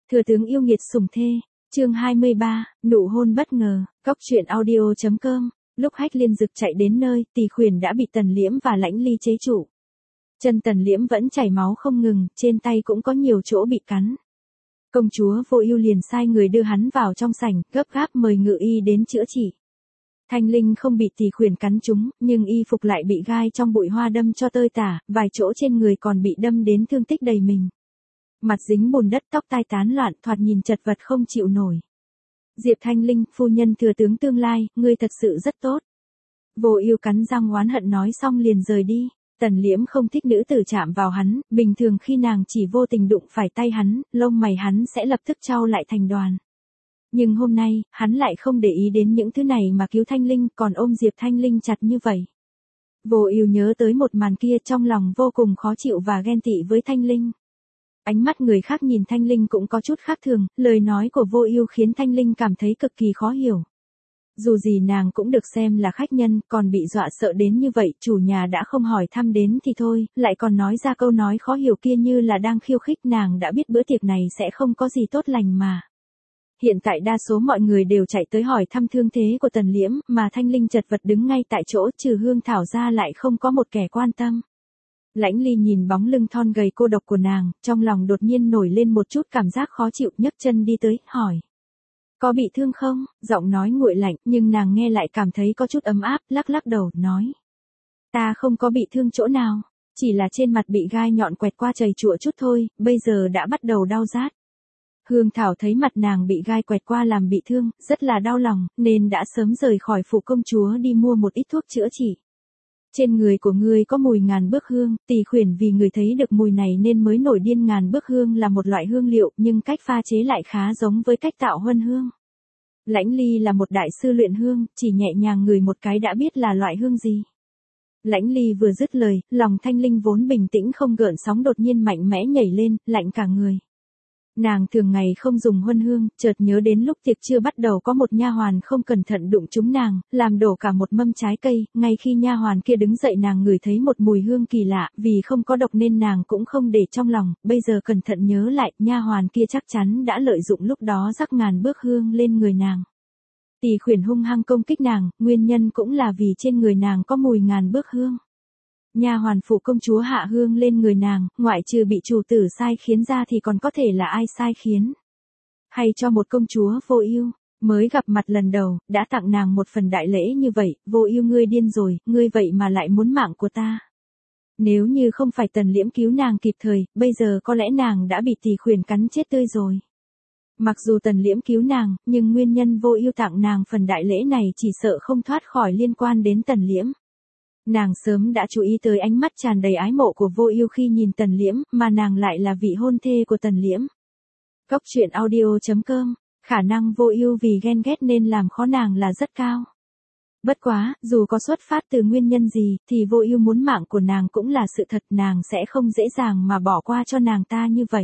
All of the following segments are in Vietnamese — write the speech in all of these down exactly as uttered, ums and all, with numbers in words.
Thừa tướng yêu nghiệt sủng thê, chương hai mươi ba, nụ hôn bất ngờ, cóc truyện audio chấm com. Lúc Hách Liên Dực chạy đến nơi, Tỳ Khuyển đã bị Tần Liễm và Lãnh Ly chế trụ. Chân Tần Liễm vẫn chảy máu không ngừng, trên tay cũng có nhiều chỗ bị cắn. Công chúa Vô Ưu liền sai người đưa hắn vào trong sảnh, gấp gáp mời ngự y đến chữa trị. Thanh Linh không bị Tỳ Khuyển cắn trúng, nhưng y phục lại bị gai trong bụi hoa đâm cho tơi tả, vài chỗ trên người còn bị đâm đến thương tích đầy mình. Mặt dính bùn đất, tóc tai tán loạn, thoạt nhìn chật vật không chịu nổi. Diệp Thanh Linh, phu nhân thừa tướng tương lai, ngươi thật sự rất tốt. Vô Ưu cắn răng oán hận nói xong liền rời đi. Tần Liễm không thích nữ tử chạm vào hắn, bình thường khi nàng chỉ vô tình đụng phải tay hắn, lông mày hắn sẽ lập tức chau lại thành đoàn. Nhưng hôm nay, hắn lại không để ý đến những thứ này mà cứu Thanh Linh, còn ôm Diệp Thanh Linh chặt như vậy. Vô Ưu nhớ tới một màn kia, trong lòng vô cùng khó chịu và ghen tị với Thanh Linh. Ánh mắt người khác nhìn Thanh Linh cũng có chút khác thường, lời nói của Vô Ưu khiến Thanh Linh cảm thấy cực kỳ khó hiểu. Dù gì nàng cũng được xem là khách nhân, còn bị dọa sợ đến như vậy, chủ nhà đã không hỏi thăm đến thì thôi, lại còn nói ra câu nói khó hiểu kia như là đang khiêu khích, nàng đã biết bữa tiệc này sẽ không có gì tốt lành mà. Hiện tại đa số mọi người đều chạy tới hỏi thăm thương thế của Tần Liễm, mà Thanh Linh chật vật đứng ngay tại chỗ, trừ Hương Thảo ra lại không có một kẻ quan tâm. Lãnh Ly nhìn bóng lưng thon gầy cô độc của nàng, trong lòng đột nhiên nổi lên một chút cảm giác khó chịu, nhấc chân đi tới, hỏi. Có bị thương không? Giọng nói nguội lạnh, nhưng nàng nghe lại cảm thấy có chút ấm áp, lắc lắc đầu, nói. Ta không có bị thương chỗ nào, chỉ là trên mặt bị gai nhọn quẹt qua chầy chụa chút thôi, bây giờ đã bắt đầu đau rát. Hương Thảo thấy mặt nàng bị gai quẹt qua làm bị thương, rất là đau lòng, nên đã sớm rời khỏi phủ công chúa đi mua một ít thuốc chữa trị. Trên người của ngươi có mùi ngàn bước hương, Tỳ Khuyển vì người thấy được mùi này nên mới nổi điên. Ngàn bước hương là một loại hương liệu, nhưng cách pha chế lại khá giống với cách tạo huân hương. Lãnh Ly là một đại sư luyện hương, chỉ nhẹ nhàng ngửi một cái đã biết là loại hương gì. Lãnh Ly vừa dứt lời, lòng Thanh Linh vốn bình tĩnh không gợn sóng đột nhiên mạnh mẽ nhảy lên, lạnh cả người. Nàng thường ngày không dùng huân hương, chợt nhớ đến lúc tiệc chưa bắt đầu có một nha hoàn không cẩn thận đụng trúng nàng, làm đổ cả một mâm trái cây, ngay khi nha hoàn kia đứng dậy nàng ngửi thấy một mùi hương kỳ lạ, vì không có độc nên nàng cũng không để trong lòng, bây giờ cẩn thận nhớ lại, nha hoàn kia chắc chắn đã lợi dụng lúc đó rắc ngàn bước hương lên người nàng. Tỳ Khuyển hung hăng công kích nàng, nguyên nhân cũng là vì trên người nàng có mùi ngàn bước hương. Nha hoàn phủ công chúa hạ hương lên người nàng, ngoại trừ bị chủ tử sai khiến ra thì còn có thể là ai sai khiến. Hay cho một công chúa Vô Ưu, mới gặp mặt lần đầu, đã tặng nàng một phần đại lễ như vậy, Vô Ưu ngươi điên rồi, ngươi vậy mà lại muốn mạng của ta. Nếu như không phải Tần Liễm cứu nàng kịp thời, bây giờ có lẽ nàng đã bị Tỳ Khuyển cắn chết tươi rồi. Mặc dù Tần Liễm cứu nàng, nhưng nguyên nhân Vô Ưu tặng nàng phần đại lễ này chỉ sợ không thoát khỏi liên quan đến Tần Liễm. Nàng sớm đã chú ý tới ánh mắt tràn đầy ái mộ của Vô Ưu khi nhìn Tần Liễm, mà nàng lại là vị hôn thê của Tần Liễm. Cóc truyện audio chấm com, khả năng Vô Ưu vì ghen ghét nên làm khó nàng là rất cao. Bất quá, dù có xuất phát từ nguyên nhân gì, thì Vô Ưu muốn mạng của nàng cũng là sự thật, nàng sẽ không dễ dàng mà bỏ qua cho nàng ta như vậy.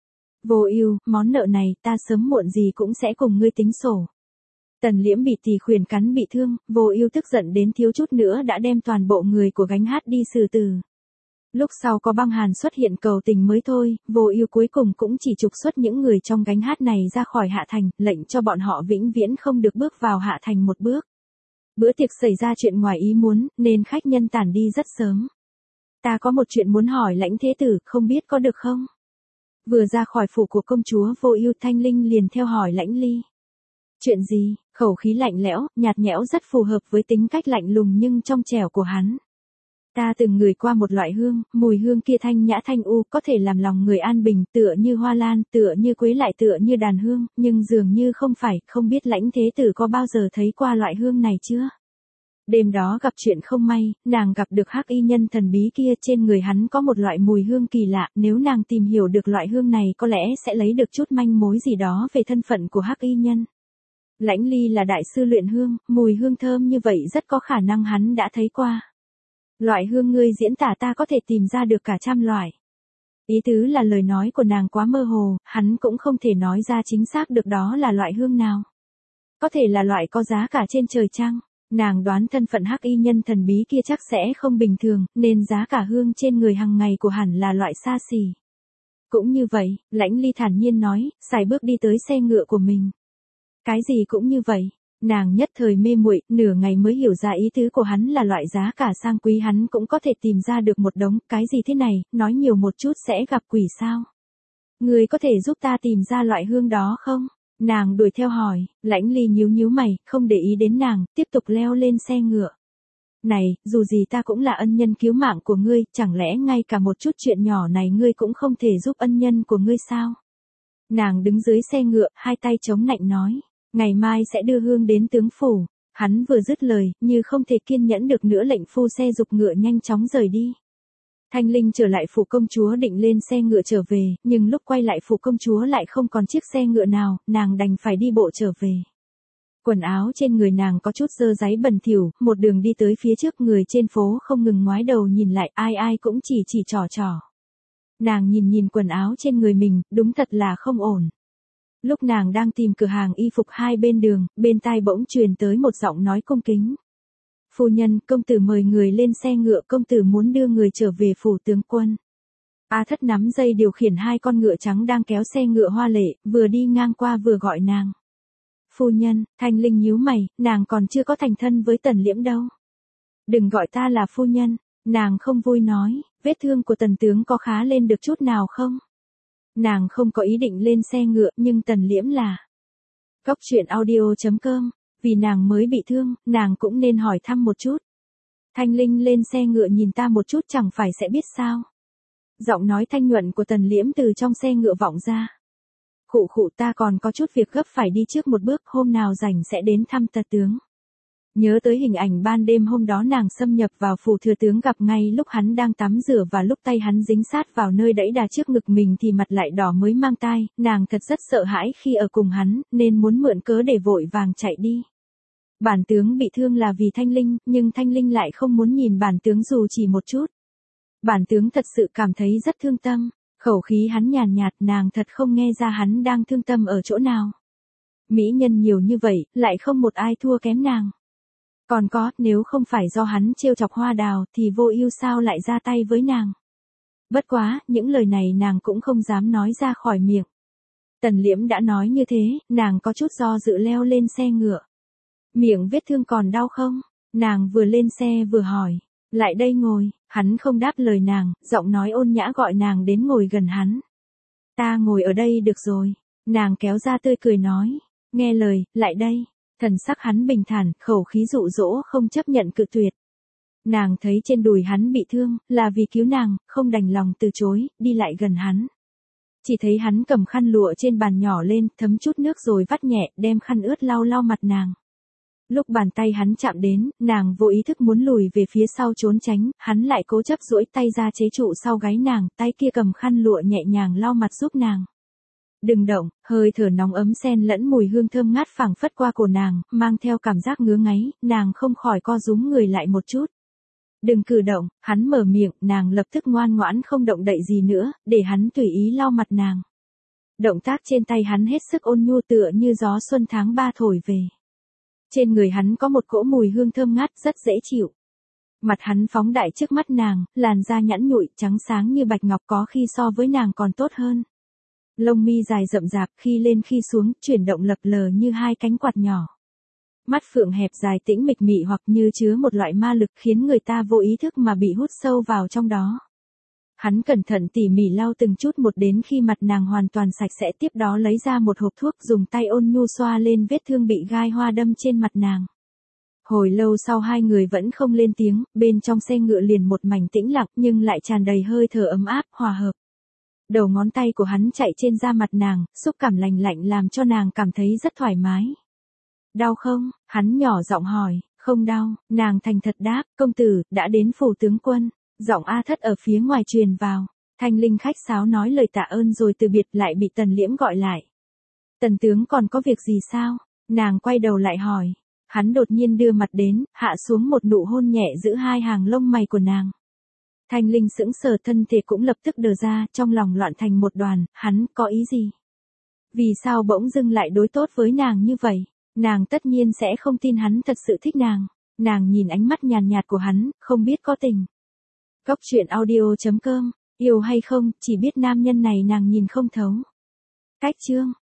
Vô Ưu, món nợ này ta sớm muộn gì cũng sẽ cùng ngươi tính sổ. Tần Liễm bị Tỳ Khuyển cắn bị thương, Vô Ưu tức giận đến thiếu chút nữa đã đem toàn bộ người của gánh hát đi xử tử. Lúc sau có băng hàn xuất hiện cầu tình mới thôi, Vô Ưu cuối cùng cũng chỉ trục xuất những người trong gánh hát này ra khỏi Hạ Thành, lệnh cho bọn họ vĩnh viễn không được bước vào Hạ Thành một bước. Bữa tiệc xảy ra chuyện ngoài ý muốn, nên khách nhân tản đi rất sớm. Ta có một chuyện muốn hỏi Lãnh Thế Tử, không biết có được không? Vừa ra khỏi phủ của công chúa Vô Ưu, Thanh Linh liền theo hỏi Lãnh Ly. Chuyện gì? Khẩu khí lạnh lẽo, nhạt nhẽo rất phù hợp với tính cách lạnh lùng nhưng trong trẻo của hắn. Ta từng ngửi qua một loại hương, mùi hương kia thanh nhã thanh u, có thể làm lòng người an bình, tựa như hoa lan, tựa như quế lại tựa như đàn hương, nhưng dường như không phải, không biết Lãnh Thế Tử có bao giờ thấy qua loại hương này chưa? Đêm đó gặp chuyện không may, nàng gặp được Hắc Y Nhân thần bí kia, trên người hắn có một loại mùi hương kỳ lạ, nếu nàng tìm hiểu được loại hương này có lẽ sẽ lấy được chút manh mối gì đó về thân phận của Hắc Y Nhân. Lãnh Ly là đại sư luyện hương, mùi hương thơm như vậy rất có khả năng hắn đã thấy qua. Loại hương ngươi diễn tả ta có thể tìm ra được cả trăm loại. Ý tứ là lời nói của nàng quá mơ hồ, hắn cũng không thể nói ra chính xác được đó là loại hương nào. Có thể là loại có giá cả trên trời chăng? Nàng đoán thân phận Hắc Y Nhân thần bí kia chắc sẽ không bình thường, nên giá cả hương trên người hàng ngày của hẳn là loại xa xỉ. Cũng như vậy, Lãnh Ly thản nhiên nói, xài bước đi tới xe ngựa của mình. Cái gì cũng như vậy, nàng nhất thời mê muội, nửa ngày mới hiểu ra ý tứ của hắn là loại giá cả sang quý hắn cũng có thể tìm ra được một đống, cái gì thế này, nói nhiều một chút sẽ gặp quỷ sao? Người có thể giúp ta tìm ra loại hương đó không? Nàng đuổi theo hỏi, Lãnh Ly nhíu nhíu mày, không để ý đến nàng, tiếp tục leo lên xe ngựa. Này, dù gì ta cũng là ân nhân cứu mạng của ngươi, chẳng lẽ ngay cả một chút chuyện nhỏ này ngươi cũng không thể giúp ân nhân của ngươi sao? Nàng đứng dưới xe ngựa, hai tay chống nạnh nói, ngày mai sẽ đưa hương đến tướng phủ. Hắn vừa dứt lời, như không thể kiên nhẫn được nữa lệnh phu xe giục ngựa nhanh chóng rời đi. Thanh Linh trở lại phủ công chúa định lên xe ngựa trở về, nhưng lúc quay lại phủ công chúa lại không còn chiếc xe ngựa nào, nàng đành phải đi bộ trở về. Quần áo trên người nàng có chút dơ dáy bẩn thỉu, một đường đi tới phía trước người trên phố không ngừng ngoái đầu nhìn lại, ai ai cũng chỉ chỉ trò trò. Nàng nhìn nhìn quần áo trên người mình, đúng thật là không ổn. Lúc nàng đang tìm cửa hàng y phục hai bên đường, bên tai bỗng truyền tới một giọng nói cung kính. Phu nhân, công tử mời người lên xe ngựa, công tử muốn đưa người trở về phủ tướng quân. A Thất nắm dây điều khiển hai con ngựa trắng đang kéo xe ngựa hoa lệ, vừa đi ngang qua vừa gọi nàng. Phu nhân, Thanh Linh nhíu mày, nàng còn chưa có thành thân với Tần Liễm đâu. Đừng gọi ta là phu nhân, nàng không vui nói, vết thương của Tần tướng có khá lên được chút nào không? Nàng không có ý định lên xe ngựa, nhưng Tần Liễm là. Góc truyện audio chấm com, vì nàng mới bị thương, nàng cũng nên hỏi thăm một chút. Thanh Linh lên xe ngựa nhìn ta một chút chẳng phải sẽ biết sao. Giọng nói thanh nhuận của Tần Liễm từ trong xe ngựa vọng ra. Khụ khụ, ta còn có chút việc gấp phải đi trước một bước, hôm nào rảnh sẽ đến thăm Tần tướng. Nhớ tới hình ảnh ban đêm hôm đó nàng xâm nhập vào phủ thừa tướng gặp ngay lúc hắn đang tắm rửa và lúc tay hắn dính sát vào nơi đẫy đà trước ngực mình thì mặt lại đỏ mới mang tai, nàng thật rất sợ hãi khi ở cùng hắn, nên muốn mượn cớ để vội vàng chạy đi. Bản tướng bị thương là vì Thanh Linh, nhưng Thanh Linh lại không muốn nhìn bản tướng dù chỉ một chút. Bản tướng thật sự cảm thấy rất thương tâm, khẩu khí hắn nhàn nhạt, nàng thật không nghe ra hắn đang thương tâm ở chỗ nào. Mỹ nhân nhiều như vậy, lại không một ai thua kém nàng. Còn có, nếu không phải do hắn trêu chọc Hoa Đào thì Vô Ưu sao lại ra tay với nàng. Bất quá, những lời này nàng cũng không dám nói ra khỏi miệng. Tần Liễm đã nói như thế, nàng có chút do dự leo lên xe ngựa. Miệng vết thương còn đau không? Nàng vừa lên xe vừa hỏi. Lại đây ngồi, hắn không đáp lời nàng, giọng nói ôn nhã gọi nàng đến ngồi gần hắn. Ta ngồi ở đây được rồi. Nàng kéo ra tươi cười nói. Nghe lời, lại đây. Thần sắc hắn bình thản, khẩu khí dụ dỗ không chấp nhận cự tuyệt. Nàng thấy trên đùi hắn bị thương, là vì cứu nàng, không đành lòng từ chối, đi lại gần hắn. Chỉ thấy hắn cầm khăn lụa trên bàn nhỏ lên, thấm chút nước rồi vắt nhẹ, đem khăn ướt lau lau mặt nàng. Lúc bàn tay hắn chạm đến, nàng vô ý thức muốn lùi về phía sau trốn tránh, hắn lại cố chấp duỗi tay ra chế trụ sau gáy nàng, tay kia cầm khăn lụa nhẹ nhàng lau mặt giúp nàng. Đừng động, hơi thở nóng ấm xen lẫn mùi hương thơm ngát phảng phất qua cổ nàng, mang theo cảm giác ngứa ngáy, nàng không khỏi co rúm người lại một chút. Đừng cử động, hắn mở miệng, nàng lập tức ngoan ngoãn không động đậy gì nữa, để hắn tùy ý lau mặt nàng. Động tác trên tay hắn hết sức ôn nhu tựa như gió xuân tháng ba thổi về. Trên người hắn có một cỗ mùi hương thơm ngát rất dễ chịu. Mặt hắn phóng đại trước mắt nàng, làn da nhẵn nhụi, trắng sáng như bạch ngọc có khi so với nàng còn tốt hơn. Lông mi dài rậm rạp khi lên khi xuống, chuyển động lập lờ như hai cánh quạt nhỏ. Mắt phượng hẹp dài tĩnh mịch mị hoặc như chứa một loại ma lực khiến người ta vô ý thức mà bị hút sâu vào trong đó. Hắn cẩn thận tỉ mỉ lau từng chút một đến khi mặt nàng hoàn toàn sạch sẽ, tiếp đó lấy ra một hộp thuốc dùng tay ôn nhu xoa lên vết thương bị gai hoa đâm trên mặt nàng. Hồi lâu sau hai người vẫn không lên tiếng, bên trong xe ngựa liền một mảnh tĩnh lặng nhưng lại tràn đầy hơi thở ấm áp, hòa hợp. Đầu ngón tay của hắn chạy trên da mặt nàng, xúc cảm lành lạnh làm cho nàng cảm thấy rất thoải mái. Đau không? Hắn nhỏ giọng hỏi. Không đau, nàng thành thật đáp, công tử, đã đến phủ tướng quân. Giọng A Thất ở phía ngoài truyền vào. Thanh Linh khách sáo nói lời tạ ơn rồi từ biệt, lại bị Tần Liễm gọi lại. Tần tướng còn có việc gì sao? Nàng quay đầu lại hỏi. Hắn đột nhiên đưa mặt đến, hạ xuống một nụ hôn nhẹ giữ hai hàng lông mày của nàng. Thanh Linh sững sờ, thân thể cũng lập tức đờ ra, trong lòng loạn thành một đoàn, hắn có ý gì? Vì sao bỗng dưng lại đối tốt với nàng như vậy? Nàng tất nhiên sẽ không tin hắn thật sự thích nàng. Nàng nhìn ánh mắt nhàn nhạt của hắn, không biết có tình. Góc truyện audio chấm com Yêu hay không, chỉ biết nam nhân này nàng nhìn không thấu. Cách chương